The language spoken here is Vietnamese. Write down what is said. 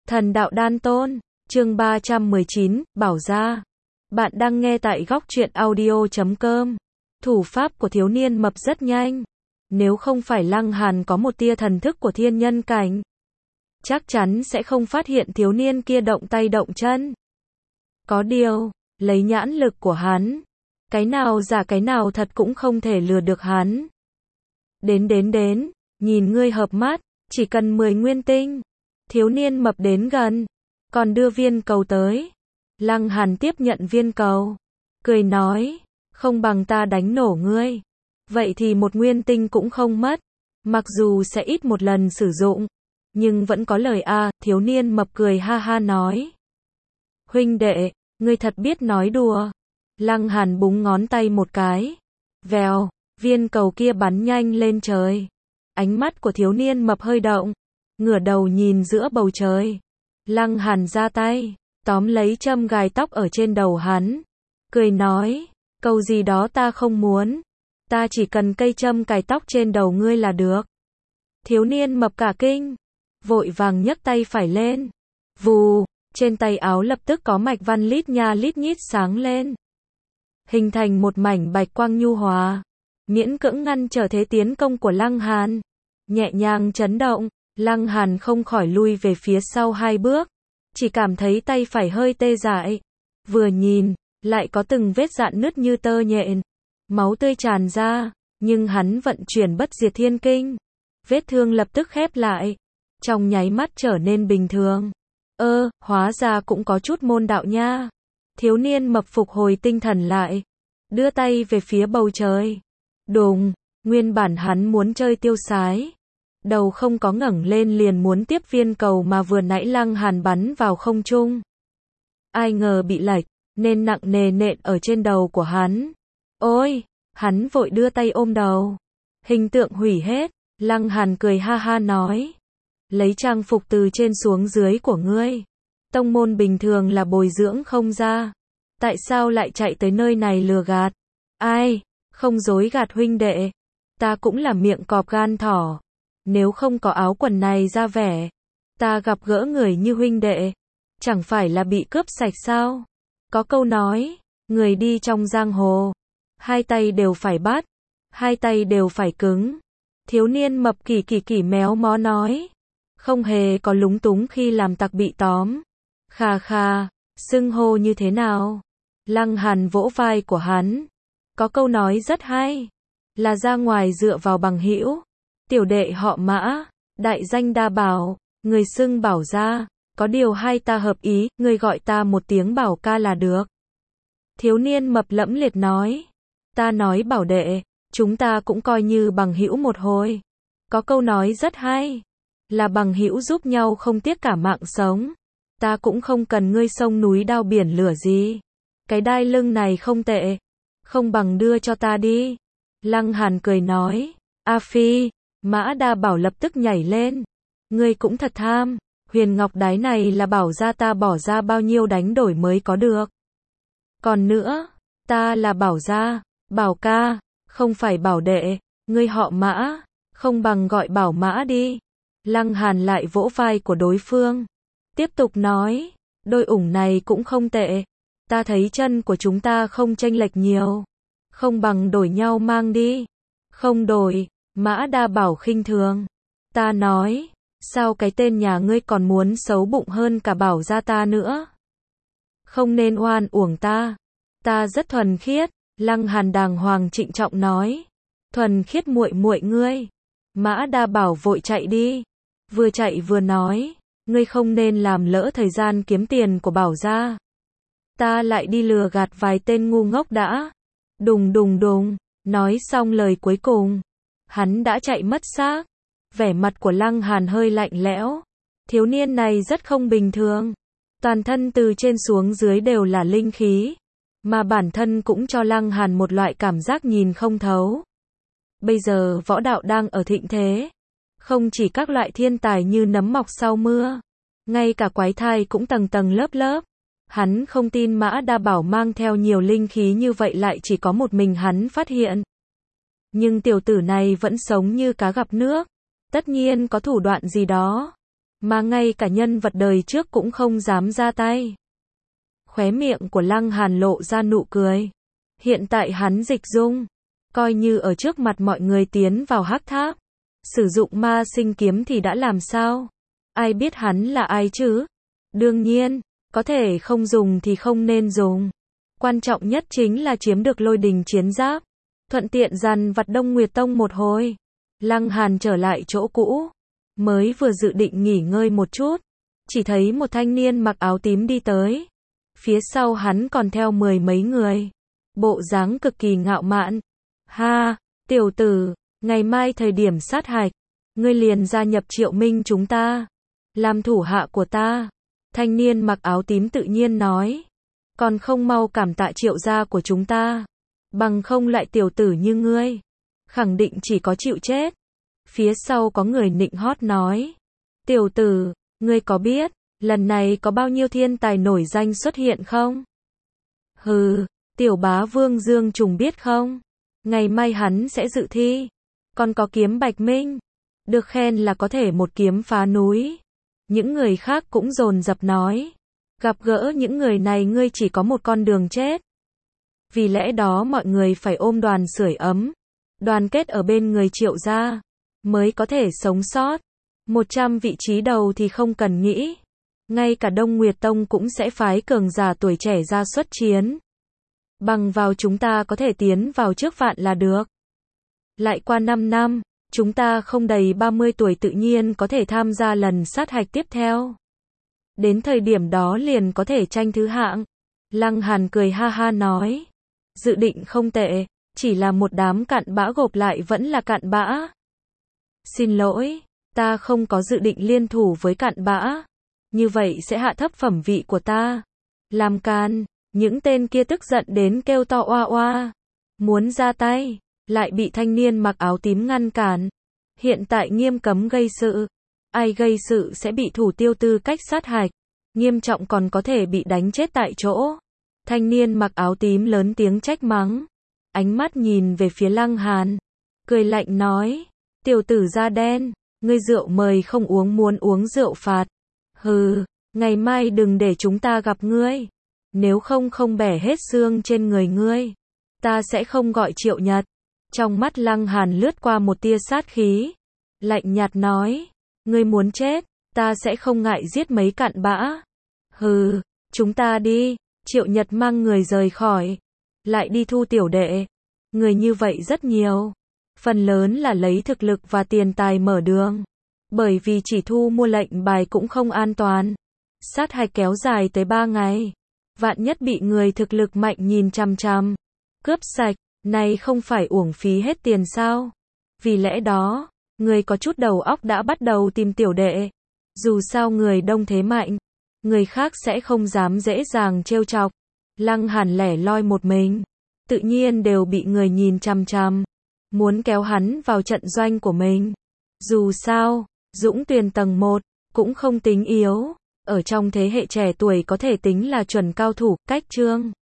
Thần đạo đan tôn, chương 319, bảo gia. Bạn đang nghe tại góc truyện audio.com. Thủ pháp của thiếu niên mập rất nhanh. Nếu không phải Lăng Hàn có một tia thần thức của thiên nhân cảnh, chắc chắn sẽ không phát hiện thiếu niên kia động tay động chân. Có điều, lấy nhãn lực của hắn, cái nào giả cái nào thật cũng không thể lừa được hắn. Đến, nhìn ngươi hợp mắt, chỉ cần 10 nguyên tinh. Thiếu niên mập đến gần, còn đưa viên cầu tới. Lăng Hàn tiếp nhận viên cầu, cười nói, không bằng ta đánh nổ ngươi. Vậy thì 1 nguyên tinh cũng không mất, mặc dù sẽ ít một lần sử dụng, nhưng vẫn có lời a. Thiếu niên mập cười ha ha nói, huynh đệ, ngươi thật biết nói đùa. Lăng Hàn búng ngón tay một cái, vèo, viên cầu kia bắn nhanh lên trời. Ánh mắt của thiếu niên mập hơi động, ngửa đầu nhìn giữa bầu trời. Lăng Hàn ra tay, tóm lấy châm gài tóc ở trên đầu hắn, cười nói, câu gì đó ta không muốn, ta chỉ cần cây châm cài tóc trên đầu ngươi là được. Thiếu niên mập cả kinh, vội vàng nhấc tay phải lên, vù, trên tay áo lập tức có mạch văn lít nha lít nhít sáng lên, hình thành một mảnh bạch quang nhu hòa, miễn cưỡng ngăn trở thế tiến công của Lăng Hàn. Nhẹ nhàng chấn động, Lăng Hàn không khỏi lui về phía sau 2 bước, chỉ cảm thấy tay phải hơi tê dại. Vừa nhìn, lại có từng vết rạn nứt như tơ nhện, máu tươi tràn ra, nhưng hắn vận chuyển bất diệt thiên kinh, vết thương lập tức khép lại, trong nháy mắt trở nên bình thường. Hóa ra cũng có chút môn đạo nha. Thiếu niên mập phục hồi tinh thần lại, đưa tay về phía bầu trời. Đùng, nguyên bản hắn muốn chơi tiêu sái, đầu không có ngẩng lên liền muốn tiếp viên cầu mà vừa nãy Lăng Hàn bắn vào không trung. Ai ngờ bị lệch, nên nặng nề nện ở trên đầu của hắn. Ôi, hắn vội đưa tay ôm đầu. Hình tượng hủy hết, Lăng Hàn cười ha ha nói, lấy trang phục từ trên xuống dưới của ngươi. Tông môn bình thường là bồi dưỡng không ra. Tại sao lại chạy tới nơi này lừa gạt? Ai, không dối gạt huynh đệ. Ta cũng là miệng cọp gan thỏ. Nếu không có áo quần này ra vẻ, ta gặp gỡ người như huynh đệ, chẳng phải là bị cướp sạch sao? Có câu nói, người đi trong giang hồ, 2 tay đều phải bắt, 2 tay đều phải cứng. Thiếu niên mập kỳ méo mó nói, không hề có lúng túng khi làm tặc bị tóm. Khà khà, xưng hô như thế nào? Lăng Hàn vỗ vai của hắn, có câu nói rất hay, là ra ngoài dựa vào bằng hữu. Tiểu đệ họ Mã, đại danh đa bảo, người xưng bảo gia, có điều hai ta hợp ý, người gọi ta một tiếng bảo ca là được. Thiếu niên mập lẫm liệt nói, ta nói bảo đệ, chúng ta cũng coi như bằng hữu một hồi. Có câu nói rất hay, là bằng hữu giúp nhau không tiếc cả mạng sống. Ta cũng không cần ngươi sông núi đao biển lửa gì. Cái đai lưng này không tệ, không bằng đưa cho ta đi. Lăng Hàn cười nói, A Phi. Mã Đa Bảo lập tức nhảy lên. Ngươi cũng thật tham, huyền ngọc đái này là bảo gia ta bỏ ra bao nhiêu đánh đổi mới có được. Còn nữa, ta là bảo gia, bảo ca, không phải bảo đệ, ngươi họ Mã, không bằng gọi bảo Mã đi. Lăng Hàn lại vỗ vai của đối phương, tiếp tục nói, đôi ủng này cũng không tệ, ta thấy chân của chúng ta không chênh lệch nhiều, không bằng đổi nhau mang đi. Không đổi. Mã Đa Bảo khinh thường. Ta nói, sao cái tên nhà ngươi còn muốn xấu bụng hơn cả bảo gia ta nữa? Không nên oan uổng ta. Ta rất thuần khiết. Lăng Hàn đàng hoàng trịnh trọng nói. Thuần khiết muội muội ngươi. Mã Đa Bảo vội chạy đi. Vừa chạy vừa nói, ngươi không nên làm lỡ thời gian kiếm tiền của bảo gia. Ta lại đi lừa gạt vài tên ngu ngốc đã. Đùng. Nói xong lời cuối cùng, hắn đã chạy mất xác. Vẻ mặt của Lăng Hàn hơi lạnh lẽo. Thiếu niên này rất không bình thường. Toàn thân từ trên xuống dưới đều là linh khí, mà bản thân cũng cho Lăng Hàn một loại cảm giác nhìn không thấu. Bây giờ võ đạo đang ở thịnh thế. Không chỉ các loại thiên tài như nấm mọc sau mưa, ngay cả quái thai cũng tầng tầng lớp lớp. Hắn không tin Mã Đa Bảo mang theo nhiều linh khí như vậy lại chỉ có một mình hắn phát hiện. Nhưng tiểu tử này vẫn sống như cá gặp nước. Tất nhiên có thủ đoạn gì đó. mà ngay cả nhân vật đời trước cũng không dám ra tay. Khóe miệng của Lăng Hàn lộ ra nụ cười. Hiện tại hắn dịch dung, coi như ở trước mặt mọi người tiến vào hắc tháp, sử dụng ma sinh kiếm thì đã làm sao? Ai biết hắn là ai chứ? Đương nhiên, có thể không dùng thì không nên dùng. Quan trọng nhất chính là chiếm được Lôi Đình chiến giáp, thuận tiện dằn vặt Đông Nguyệt Tông một hồi. Lăng Hàn trở lại chỗ cũ, mới vừa dự định nghỉ ngơi một chút, chỉ thấy một thanh niên mặc áo tím đi tới. Phía sau hắn còn theo 10 mấy người, bộ dáng cực kỳ ngạo mạn. Ha, tiểu tử, ngày mai thời điểm sát hạch, ngươi liền gia nhập Triệu Minh chúng ta, làm thủ hạ của ta. Thanh niên mặc áo tím tự nhiên nói, còn không mau cảm tạ Triệu gia của chúng ta, bằng không lại tiểu tử như ngươi, khẳng định chỉ có chịu chết. Phía sau có người nịnh hót nói, tiểu tử, ngươi có biết, lần này có bao nhiêu thiên tài nổi danh xuất hiện không? Hừ, tiểu bá vương Dương Trùng biết không? Ngày mai hắn sẽ dự thi. Còn có kiếm Bạch Minh, được khen là có thể một kiếm phá núi. Những người khác cũng dồn dập nói, gặp gỡ những người này ngươi chỉ có một con đường chết. Vì lẽ đó mọi người phải ôm đoàn sưởi ấm, đoàn kết ở bên người Triệu gia, mới có thể sống sót. 100 vị trí đầu thì không cần nghĩ. Ngay cả Đông Nguyệt Tông cũng sẽ phái cường giả tuổi trẻ ra xuất chiến. Bằng vào chúng ta có thể tiến vào trước vạn là được. Lại qua 5 năm, chúng ta không đầy 30 tuổi tự nhiên có thể tham gia lần sát hạch tiếp theo. Đến thời điểm đó liền có thể tranh thứ hạng. Lăng Hàn cười ha ha nói, dự định không tệ, chỉ là một đám cặn bã gộp lại vẫn là cặn bã. Xin lỗi, ta không có dự định liên thủ với cặn bã. Như vậy sẽ hạ thấp phẩm vị của ta. Làm can, những tên kia tức giận đến kêu to oa oa. Muốn ra tay, lại bị thanh niên mặc áo tím ngăn cản. Hiện tại nghiêm cấm gây sự. Ai gây sự sẽ bị thủ tiêu tư cách sát hạch. Nghiêm trọng còn có thể bị đánh chết tại chỗ. Thanh niên mặc áo tím lớn tiếng trách mắng. Ánh mắt nhìn về phía Lăng Hàn. Cười lạnh nói, tiểu tử da đen, ngươi rượu mời không uống muốn uống rượu phạt. Hừ, ngày mai đừng để chúng ta gặp ngươi. Nếu không không bẻ hết xương trên người ngươi, ta sẽ không gọi Triệu Nhật. Trong mắt Lăng Hàn lướt qua một tia sát khí. Lạnh nhạt nói, ngươi muốn chết, ta sẽ không ngại giết mấy cặn bã. Hừ, chúng ta đi. Triệu Nhật mang người rời khỏi. Lại đi thu tiểu đệ. Người như vậy rất nhiều. Phần lớn là lấy thực lực và tiền tài mở đường. Bởi vì chỉ thu mua lệnh bài cũng không an toàn. Sát hạch kéo dài tới 3 ngày. Vạn nhất bị người thực lực mạnh nhìn chằm chằm, cướp sạch, này không phải uổng phí hết tiền sao? Vì lẽ đó, người có chút đầu óc đã bắt đầu tìm tiểu đệ. Dù sao người đông thế mạnh, người khác sẽ không dám dễ dàng trêu chọc. Lăng Hàn lẻ loi một mình, tự nhiên đều bị người nhìn chằm chằm, muốn kéo hắn vào trận doanh của mình. Dù sao, Dũng Tuyền tầng 1 cũng không tính yếu, ở trong thế hệ trẻ tuổi có thể tính là chuẩn cao thủ. Cách chương